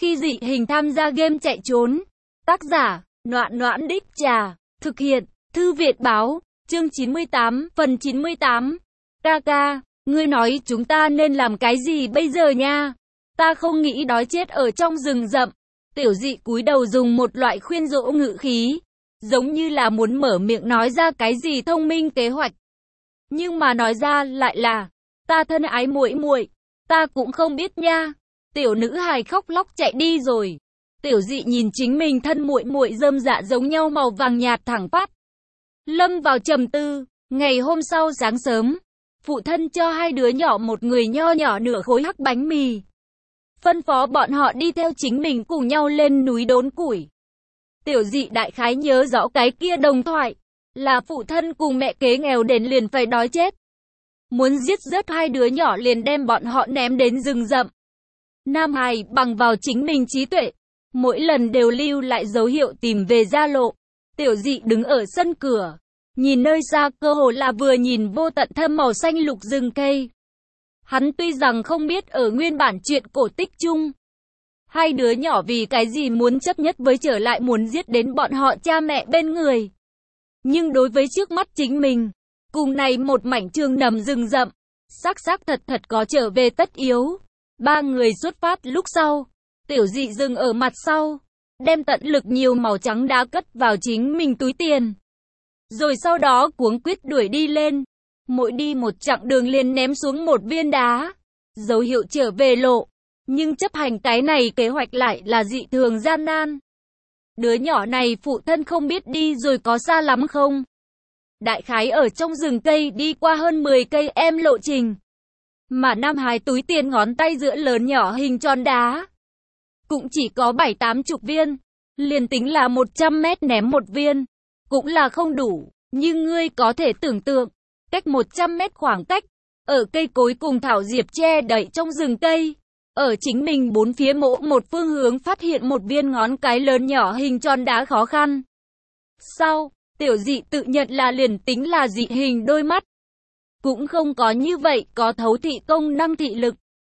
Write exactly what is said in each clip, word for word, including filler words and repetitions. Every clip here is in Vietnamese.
Khi dị hình tham gia game chạy trốn. Tác giả, Noãn Noãn Đích Trà. Thực hiện, Thư Viện Báo. Chương chín mươi tám, phần chín mươi tám. Ca ca, ngươi nói chúng ta nên làm cái gì bây giờ nha? Ta không nghĩ đói chết ở trong rừng rậm. Tiểu dị cúi đầu dùng một loại khuyên dỗ ngữ khí, giống như là muốn mở miệng nói ra cái gì thông minh kế hoạch. Nhưng mà nói ra lại là, ta thân ái muội muội, ta cũng không biết nha. Tiểu nữ hài khóc lóc chạy đi rồi. Tiểu dị nhìn chính mình thân muội muội rơm dạ giống nhau màu vàng nhạt thẳng phát. Lâm vào trầm tư. Ngày hôm sau sáng sớm, phụ thân cho hai đứa nhỏ một người nho nhỏ nửa khối hắc bánh mì. Phân phó bọn họ đi theo chính mình cùng nhau lên núi đốn củi. Tiểu dị đại khái nhớ rõ cái kia đồng thoại, là phụ thân cùng mẹ kế nghèo đến liền phải đói chết. Muốn giết rớt hai đứa nhỏ liền đem bọn họ ném đến rừng rậm. Nam hài bằng vào chính mình trí tuệ, mỗi lần đều lưu lại dấu hiệu tìm về gia lộ. Tiểu dị đứng ở sân cửa, nhìn nơi xa cơ hồ là vừa nhìn vô tận thâm màu xanh lục rừng cây. Hắn tuy rằng không biết ở nguyên bản chuyện cổ tích chung, hai đứa nhỏ vì cái gì muốn chấp nhất với trở lại muốn giết đến bọn họ cha mẹ bên người. Nhưng đối với trước mắt chính mình, cùng này một mảnh trường nằm rừng rậm, xác xác thật thật có trở về tất yếu. Ba người xuất phát lúc sau, tiểu dị dừng ở mặt sau, đem tận lực nhiều màu trắng đá cất vào chính mình túi tiền. Rồi sau đó cuống quýt đuổi đi lên. Mỗi đi một chặng đường liền ném xuống một viên đá, dấu hiệu trở về lộ. Nhưng chấp hành cái này kế hoạch lại là dị thường gian nan. Đứa nhỏ này phụ thân không biết đi rồi có xa lắm không? Đại khái ở trong rừng cây đi qua hơn mười cây em lộ trình. Mà Nam hài túi tiền ngón tay giữa lớn nhỏ hình tròn đá cũng chỉ có bảy tám chục viên. Liền tính là một trăm mét ném một viên cũng là không đủ. Nhưng ngươi có thể tưởng tượng, cách một trăm mét khoảng cách, ở cây cối cùng thảo diệp che đậy trong rừng cây, ở chính mình bốn phía mỗi một phương hướng phát hiện một viên ngón cái lớn nhỏ hình tròn đá khó khăn. Sau, tiểu dị tự nhận là liền tính là dị hình đôi mắt, cũng không có như vậy có thấu thị công năng thị lực.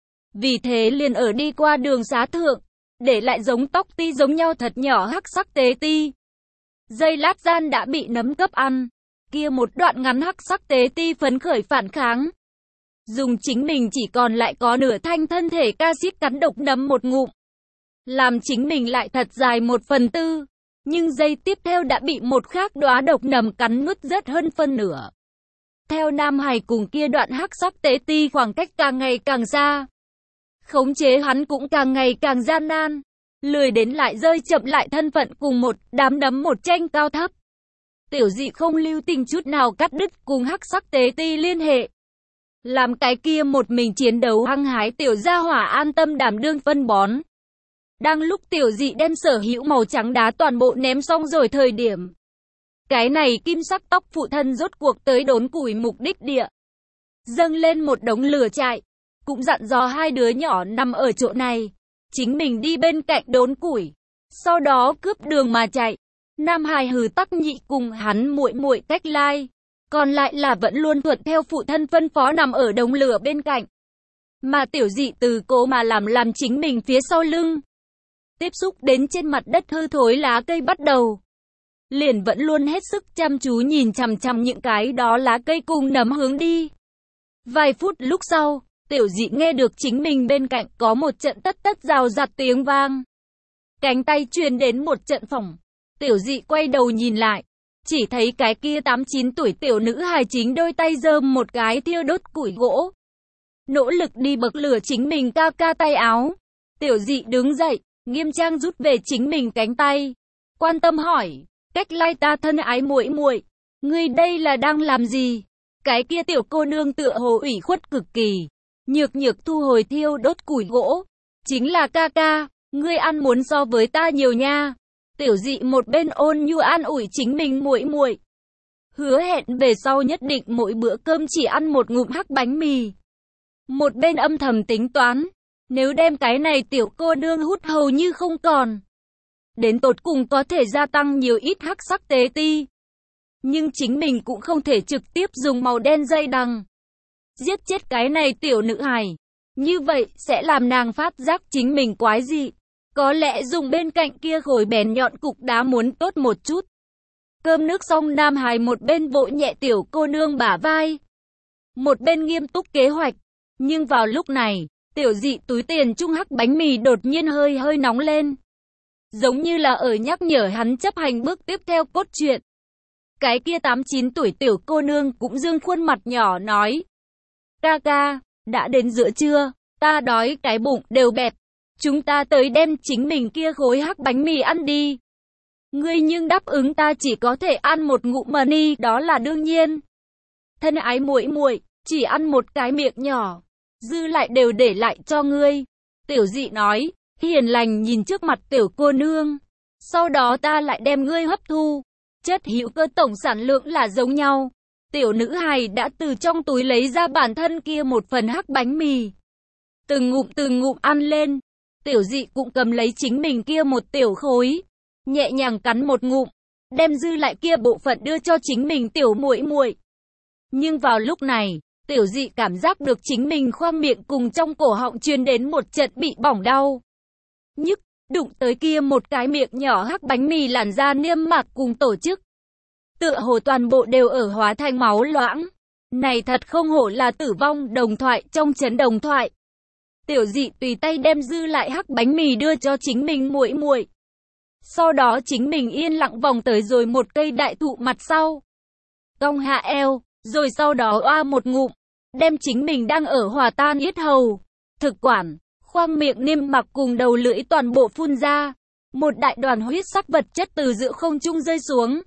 Vì thế liền ở đi qua đường xá thượng, để lại giống tóc ti giống nhau thật nhỏ hắc sắc tế ti. Giây lát gian đã bị nấm cấp ăn. Kia một đoạn ngắn hắc sắc tế ti phấn khởi phản kháng. Dùng chính mình chỉ còn lại có nửa thanh thân thể ca xít cắn độc nấm một ngụm. Làm chính mình lại thật dài một phần tư. Nhưng giây tiếp theo đã bị một khác đóa độc nấm cắn nuốt rất hơn phân nửa. Theo Nam hài cùng kia đoạn hắc sắc tế ti khoảng cách càng ngày càng xa. Khống chế hắn cũng càng ngày càng gian nan. Lười đến lại rơi chậm lại thân phận cùng một đám nấm một tranh cao thấp. Tiểu dị không lưu tình chút nào cắt đứt cùng hắc sắc tế ti liên hệ. Làm cái kia một mình chiến đấu hăng hái tiểu gia hỏa an tâm đảm đương phân bón. Đang lúc tiểu dị đem sở hữu màu trắng đá toàn bộ ném xong rồi thời điểm. Cái này kim sắc tóc phụ thân rốt cuộc tới đốn củi mục đích địa. Dâng lên một đống lửa trại. Cũng dặn dò hai đứa nhỏ nằm ở chỗ này. Chính mình đi bên cạnh đốn củi. Sau đó cướp đường mà chạy. Nam hài hừ tắc nhị cùng hắn muội muội cách lai. Còn lại là vẫn luôn thuận theo phụ thân phân phó nằm ở đống lửa bên cạnh. Mà tiểu dị từ cố mà làm làm chính mình phía sau lưng. Tiếp xúc đến trên mặt đất hư thối lá cây bắt đầu. Liền vẫn luôn hết sức chăm chú nhìn chằm chằm những cái đó lá cây cùng nấm hướng đi. Vài phút lúc sau, tiểu dị nghe được chính mình bên cạnh có một trận tất tất rào rạt tiếng vang. Cánh tay truyền đến một trận phỏng. Tiểu dị quay đầu nhìn lại. Chỉ thấy cái kia tám chín tuổi tiểu nữ hài chính đôi tay giơ một cái thiêu đốt củi gỗ. Nỗ lực đi bậc lửa chính mình ca ca tay áo. Tiểu dị đứng dậy, nghiêm trang rút về chính mình cánh tay. Quan tâm hỏi, cách lai ta thân ái muội muội, ngươi đây là đang làm gì? Cái kia tiểu cô nương tựa hồ ủy khuất cực kỳ. Nhược nhược thu hồi thiêu đốt củi gỗ. Chính là ca ca, ngươi ăn muốn so với ta nhiều nha. Tiểu dị một bên ôn nhu an ủi chính mình muội muội, hứa hẹn về sau nhất định mỗi bữa cơm chỉ ăn một ngụm hắc bánh mì. Một bên âm thầm tính toán, nếu đem cái này tiểu cô nương hút hầu như không còn, đến tột cùng có thể gia tăng nhiều ít hắc sắc tế ti. Nhưng chính mình cũng không thể trực tiếp dùng màu đen dây đằng giết chết cái này tiểu nữ hài. Như vậy sẽ làm nàng phát giác chính mình quái dị. Có lẽ dùng bên cạnh kia khối bén nhọn cục đá muốn tốt một chút. Cơm nước xong Nam Hải một bên vỗ nhẹ tiểu cô nương bả vai, một bên nghiêm túc kế hoạch. Nhưng vào lúc này, tiểu dị túi tiền trung hắc bánh mì đột nhiên hơi hơi nóng lên. Giống như là ở nhắc nhở hắn chấp hành bước tiếp theo cốt truyện. Cái kia tám chín tuổi tiểu cô nương cũng dương khuôn mặt nhỏ nói. Ca ca, đã đến giữa trưa, ta đói cái bụng đều bẹp. Chúng ta tới đem chính mình kia khối hắc bánh mì ăn đi. Ngươi nhưng đáp ứng ta chỉ có thể ăn một ngụm mà ni, đó là đương nhiên. Thân ái muội muội, chỉ ăn một cái miệng nhỏ, dư lại đều để lại cho ngươi. Tiểu dị nói, hiền lành nhìn trước mặt tiểu cô nương. Sau đó ta lại đem ngươi hấp thu. Chất hữu cơ tổng sản lượng là giống nhau. Tiểu nữ hài đã từ trong túi lấy ra bản thân kia một phần hắc bánh mì. Từng ngụm từng ngụm ăn lên. Tiểu dị cũng cầm lấy chính mình kia một tiểu khối, nhẹ nhàng cắn một ngụm, đem dư lại kia bộ phận đưa cho chính mình tiểu muội muội. Nhưng vào lúc này, tiểu dị cảm giác được chính mình khoang miệng cùng trong cổ họng truyền đến một trận bị bỏng đau. Nhức, đụng tới kia một cái miệng nhỏ hắc bánh mì làn da niêm mạc cùng tổ chức. Tựa hồ toàn bộ đều ở hóa thành máu loãng. Này thật không hổ là tử vong đồng thoại trong chấn đồng thoại. Tiểu dị tùy tay đem dư lại hắc bánh mì đưa cho chính mình muội muội. Sau đó chính mình yên lặng vòng tới rồi một cây đại thụ mặt sau. Cong hạ eo, rồi sau đó oa một ngụm, đem chính mình đang ở hòa tan yết hầu, thực quản, khoang miệng niêm mạc cùng đầu lưỡi toàn bộ phun ra. Một đại đoàn huyết sắc vật chất từ giữa không trung rơi xuống.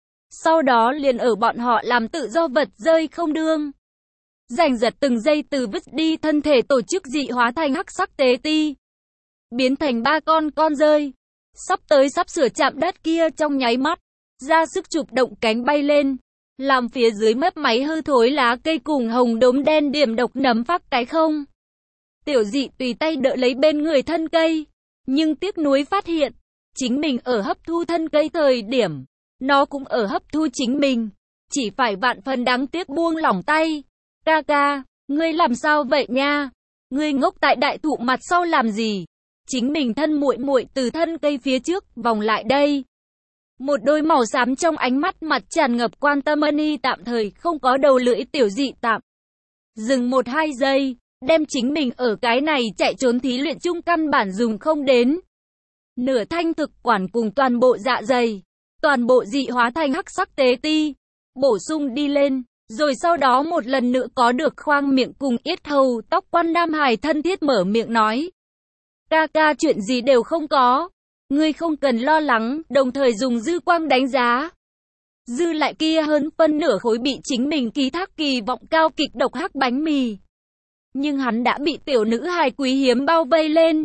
Sau đó liền ở bọn họ làm tự do vật rơi không đương. Giành giật từng giây từ vứt đi thân thể tổ chức dị hóa thành hắc sắc tế ti. Biến thành ba con con rơi. Sắp tới sắp sửa chạm đất kia trong nháy mắt. Ra sức chụp động cánh bay lên. Làm phía dưới mấp máy hư thối lá cây cùng hồng đốm đen điểm độc nấm phát cái không. Tiểu dị tùy tay đỡ lấy bên người thân cây. Nhưng tiếc nuối phát hiện. Chính mình ở hấp thu thân cây thời điểm. Nó cũng ở hấp thu chính mình. Chỉ phải vạn phần đáng tiếc buông lỏng tay. Ca ca, ngươi làm sao vậy nha? Ngươi ngốc tại đại thụ mặt sau làm gì? Chính mình thân muội muội từ thân cây phía trước vòng lại đây. Một đôi màu xám trong ánh mắt mặt tràn ngập quan tâm ân y tạm thời không có đầu lưỡi tiểu dị tạm. Dừng một hai giây, đem chính mình ở cái này chạy trốn thí luyện chung căn bản dùng không đến. Nửa thanh thực quản cùng toàn bộ dạ dày, toàn bộ dị hóa thành hắc sắc tế ti, bổ sung đi lên. Rồi sau đó một lần nữa có được khoang miệng cùng yết hầu, tóc quan Nam Hải thân thiết mở miệng nói. Ca ca chuyện gì đều không có. Ngươi không cần lo lắng, đồng thời dùng dư quang đánh giá. Dư lại kia hơn phân nửa khối bị chính mình ký thác kỳ vọng cao kịch độc hắc bánh mì. Nhưng hắn đã bị tiểu nữ hài quý hiếm bao vây lên.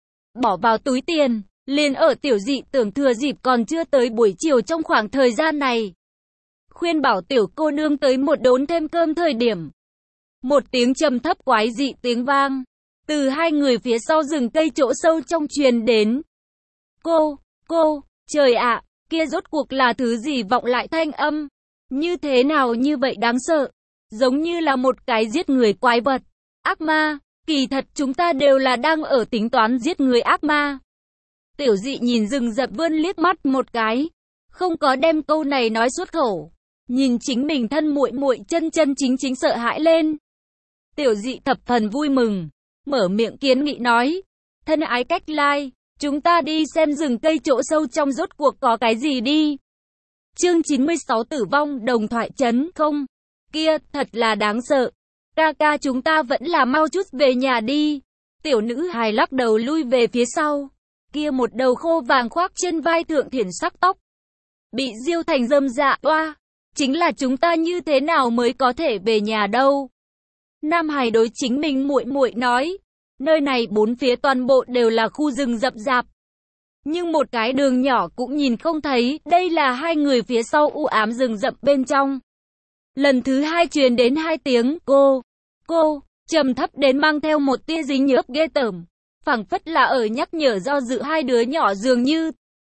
Bỏ vào túi tiền, liền ở tiểu dị tưởng thừa dịp còn chưa tới buổi chiều trong khoảng thời gian này. Khuyên bảo tiểu cô nương tới một đốn thêm cơm thời điểm. Một tiếng trầm thấp quái dị tiếng vang. Từ hai người phía sau rừng cây chỗ sâu trong truyền đến. Cô, cô, trời ạ, kia rốt cuộc là thứ gì vọng lại thanh âm. Như thế nào như vậy đáng sợ. Giống như là một cái giết người quái vật. Ác ma, kỳ thật chúng ta đều là đang ở tính toán giết người ác ma. Tiểu dị nhìn rừng rậm vươn liếc mắt một cái. Không có đem câu này nói xuất khẩu. Nhìn chính mình thân muội muội chân chân chính chính sợ hãi lên. Tiểu dị thập phần vui mừng. Mở miệng kiến nghị nói. Thân ái cách lai. Chúng ta đi xem rừng cây chỗ sâu trong rốt cuộc có cái gì đi. Chương chín mươi sáu tử vong đồng thoại chấn không. Kia thật là đáng sợ. Ca ca chúng ta vẫn là mau chút về nhà đi. Tiểu nữ hài lắc đầu lui về phía sau. Kia một đầu khô vàng khoác trên vai thượng thiển sắc tóc. Bị diêu thành rơm dạ oa. Chính là chúng ta như thế nào mới có thể về nhà đâu. Nam Hải đối chính mình muội muội nói. Nơi này bốn phía toàn bộ đều là khu rừng rậm rạp. Nhưng một cái đường nhỏ cũng nhìn không thấy. Đây là hai người phía sau u ám rừng rậm bên trong. Lần thứ hai truyền đến hai tiếng cô, cô, trầm thấp đến mang theo một tia dính nhớp ghê tởm. Phảng phất là ở nhắc nhở do dự hai đứa nhỏ dường như.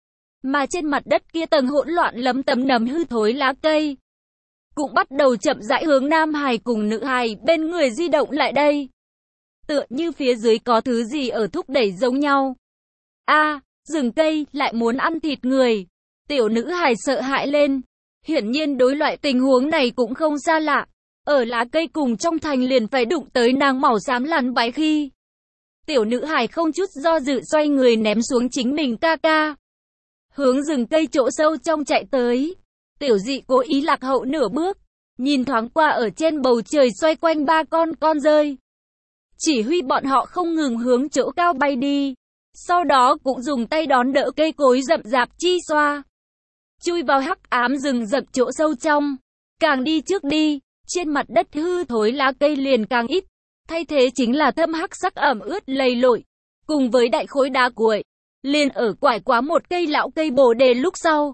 Mà trên mặt đất kia tầng hỗn loạn lấm tấm nấm hư thối lá cây. Cũng bắt đầu chậm rãi hướng Nam Hải cùng nữ hài bên người di động lại đây. Tựa như phía dưới có thứ gì ở thúc đẩy giống nhau. A, rừng cây lại muốn ăn thịt người. Tiểu nữ hài sợ hãi lên. Hiển nhiên đối loại tình huống này cũng không xa lạ. Ở lá cây cùng trong thành liền phải đụng tới nàng màu xám lằn bái khi. Tiểu nữ hài không chút do dự xoay người ném xuống chính mình ca ca. Hướng rừng cây chỗ sâu trong chạy tới. Tiểu dị cố ý lạc hậu nửa bước. Nhìn thoáng qua ở trên bầu trời xoay quanh ba con con rơi. Chỉ huy bọn họ không ngừng hướng chỗ cao bay đi. Sau đó cũng dùng tay đón đỡ cây cối rậm rạp chi xoa. Chui vào hắc ám rừng rậm chỗ sâu trong. Càng đi trước đi, trên mặt đất hư thối lá cây liền càng ít. Thay thế chính là thâm hắc sắc ẩm ướt lầy lội. Cùng với đại khối đá cuội. Liền ở quải quá một cây lão cây bồ đề lúc sau.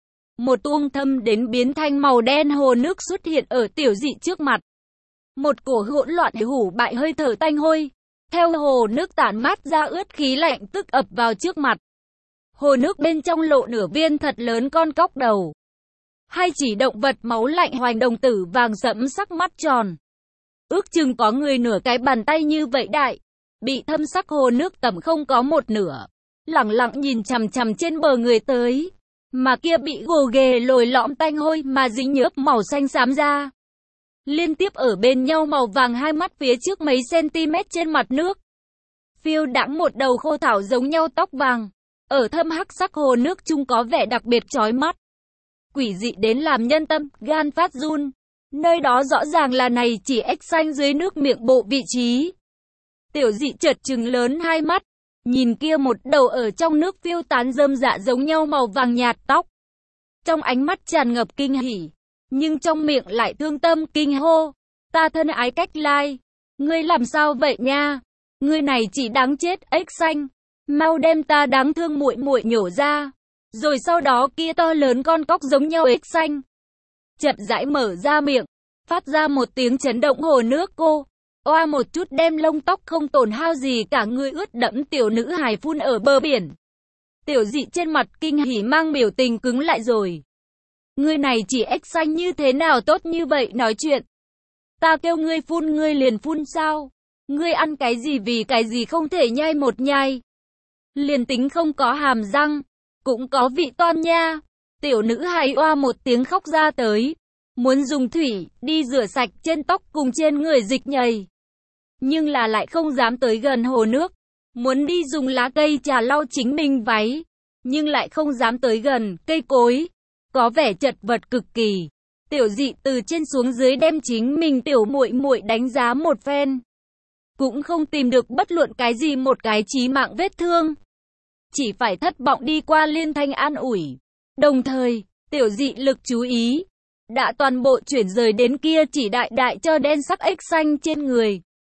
Một tuông thâm đến biến thành màu đen hồ nước xuất hiện ở tiểu dị trước mặt. Một cổ hỗn loạn hủ bại hơi thở tanh hôi. Theo hồ nước tản mát ra ướt khí lạnh tức ập vào trước mặt. Hồ nước bên trong lộ nửa viên thật lớn con cóc đầu. Hai chỉ động vật máu lạnh hoành đồng tử vàng sẫm sắc mắt tròn. Ước chừng có người nửa cái bàn tay như vậy đại. Bị thâm sắc hồ nước tầm không có một nửa. Lẳng lặng nhìn chằm chằm trên bờ người tới. Mà kia bị gồ ghề lồi lõm tanh hôi mà dính nhớp màu xanh xám ra. Liên tiếp ở bên nhau màu vàng hai mắt phía trước mấy cm trên mặt nước. Phiêu đãng một đầu khô thảo giống nhau tóc vàng. Ở thâm hắc sắc hồ nước chung có vẻ đặc biệt chói mắt. Quỷ dị đến làm nhân tâm, gan phát run. Nơi đó rõ ràng là này chỉ ếch xanh dưới nước miệng bộ vị trí. Tiểu dị chợt trừng lớn hai mắt. Nhìn kia một đầu ở trong nước phiêu tán rơm dạ giống nhau màu vàng nhạt tóc. Trong ánh mắt tràn ngập kinh hỉ. Nhưng trong miệng lại thương tâm kinh hô. Ta thân ái cách lai. Ngươi làm sao vậy nha? Ngươi này chỉ đáng chết ếch xanh. Mau đem ta đáng thương muội muội nhổ ra. Rồi sau đó kia to lớn con cóc giống nhau ếch xanh. Chậm rãi mở ra miệng. Phát ra một tiếng chấn động hồ nước cô. Oa một chút đem lông tóc không tổn hao gì cả người ướt đẫm tiểu nữ hài phun ở bờ biển. Tiểu dị trên mặt kinh hỉ mang biểu tình cứng lại rồi. Ngươi này chỉ ếch xanh như thế nào tốt như vậy nói chuyện. Ta kêu ngươi phun ngươi liền phun sao? Ngươi ăn cái gì vì cái gì không thể nhai một nhai. Liền tính không có hàm răng, cũng có vị toan nha. Tiểu nữ hài oa một tiếng khóc ra tới. Muốn dùng thủy, đi rửa sạch trên tóc cùng trên người dịch nhầy. Nhưng là lại không dám tới gần hồ nước. Muốn đi dùng lá cây trà lau chính mình váy. Nhưng lại không dám tới gần cây cối. Có vẻ chật vật cực kỳ. Tiểu dị từ trên xuống dưới đem chính mình tiểu muội muội đánh giá một phen. Cũng không tìm được bất luận cái gì một cái chí mạng vết thương. Chỉ phải thất vọng đi qua liên thanh an ủi. Đồng thời, tiểu dị lực chú ý. Đã toàn bộ chuyển rời đến kia chỉ đại đại cho đen sắc ếch xanh trên người.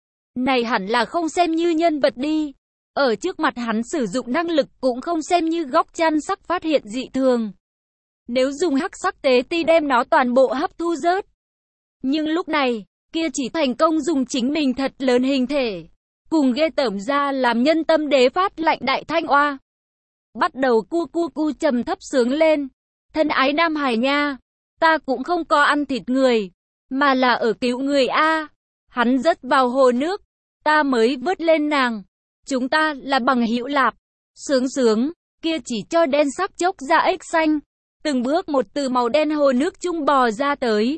Này hẳn là không xem như nhân vật đi. Ở trước mặt hắn sử dụng năng lực cũng không xem như góc chăn sắc phát hiện dị thường. Nếu dùng hắc sắc tế ti đem nó toàn bộ hấp thu rớt. Nhưng lúc này, kia chỉ thành công dùng chính mình thật lớn hình thể. Cùng ghê tởm ra làm nhân tâm đế phát lạnh đại thanh oa. Bắt đầu cu cu cu trầm thấp sướng lên. Thân ái Nam Hải nha. Ta cũng không có ăn thịt người. Mà là ở cứu người a. Hắn rớt vào hồ nước. Ta mới vớt lên nàng. Chúng ta là bằng hữu lạp. Sướng sướng. Kia chỉ cho đen sắc chốc ra ếch xanh. Từng bước một từ màu đen hồ nước chung bò ra tới.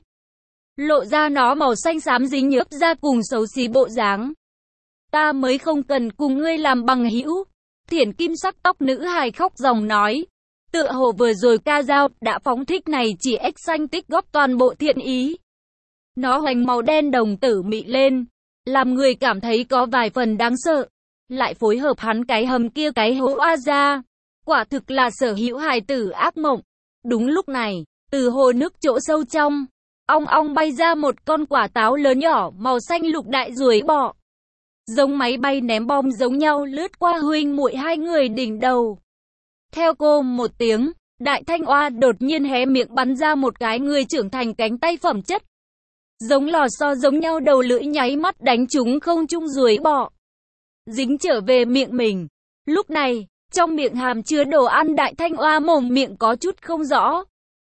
Lộ ra nó màu xanh xám dính nhớp ra cùng xấu xí bộ dáng. Ta mới không cần cùng ngươi làm bằng hữu. Thiển kim sắc tóc nữ hài khóc ròng nói. Tựa hồ vừa rồi ca dao đã phóng thích này chỉ ếch xanh tích góp toàn bộ thiện ý. Nó hoành màu đen đồng tử mị lên. Làm người cảm thấy có vài phần đáng sợ. Lại phối hợp hắn cái hầm kia cái hố oa ra. Quả thực là sở hữu hài tử ác mộng. Đúng lúc này, từ hồ nước chỗ sâu trong, ong ong bay ra một con quả táo lớn nhỏ màu xanh lục đại ruồi bọ. Giống máy bay ném bom giống nhau lướt qua huynh muội hai người đỉnh đầu. Theo cô một tiếng, đại thanh oa đột nhiên hé miệng bắn ra một cái người trưởng thành cánh tay phẩm chất. Giống lò xo giống nhau đầu lưỡi nháy mắt đánh trúng không trung ruồi bọ. Dính trở về miệng mình. Lúc này, trong miệng hàm chứa đồ ăn đại thanh oa mồm miệng có chút không rõ.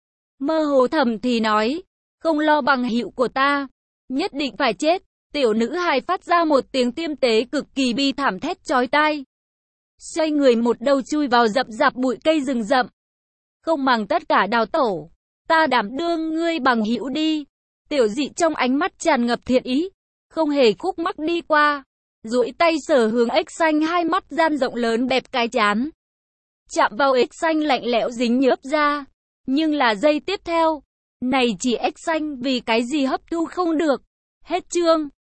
Mơ hồ thầm thì nói, không lo bằng hữu của ta, nhất định phải chết. Tiểu nữ hài phát ra một tiếng tiêm tế cực kỳ bi thảm thét chói tai. xoay người một đầu chui vào rậm rạp bụi cây rừng rậm. Không màng tất cả đào tẩu, ta đảm đương ngươi bằng hữu đi. Tiểu Dị trong ánh mắt tràn ngập thiện ý, không hề khúc mắc đi qua, duỗi tay sờ hướng ếch xanh, hai mắt gian rộng lớn bẹp cái chán. Chạm vào ếch xanh lạnh lẽo dính nhớp ra, nhưng là giây tiếp theo, này chỉ ếch xanh vì cái gì hấp thu không được. Hết chương.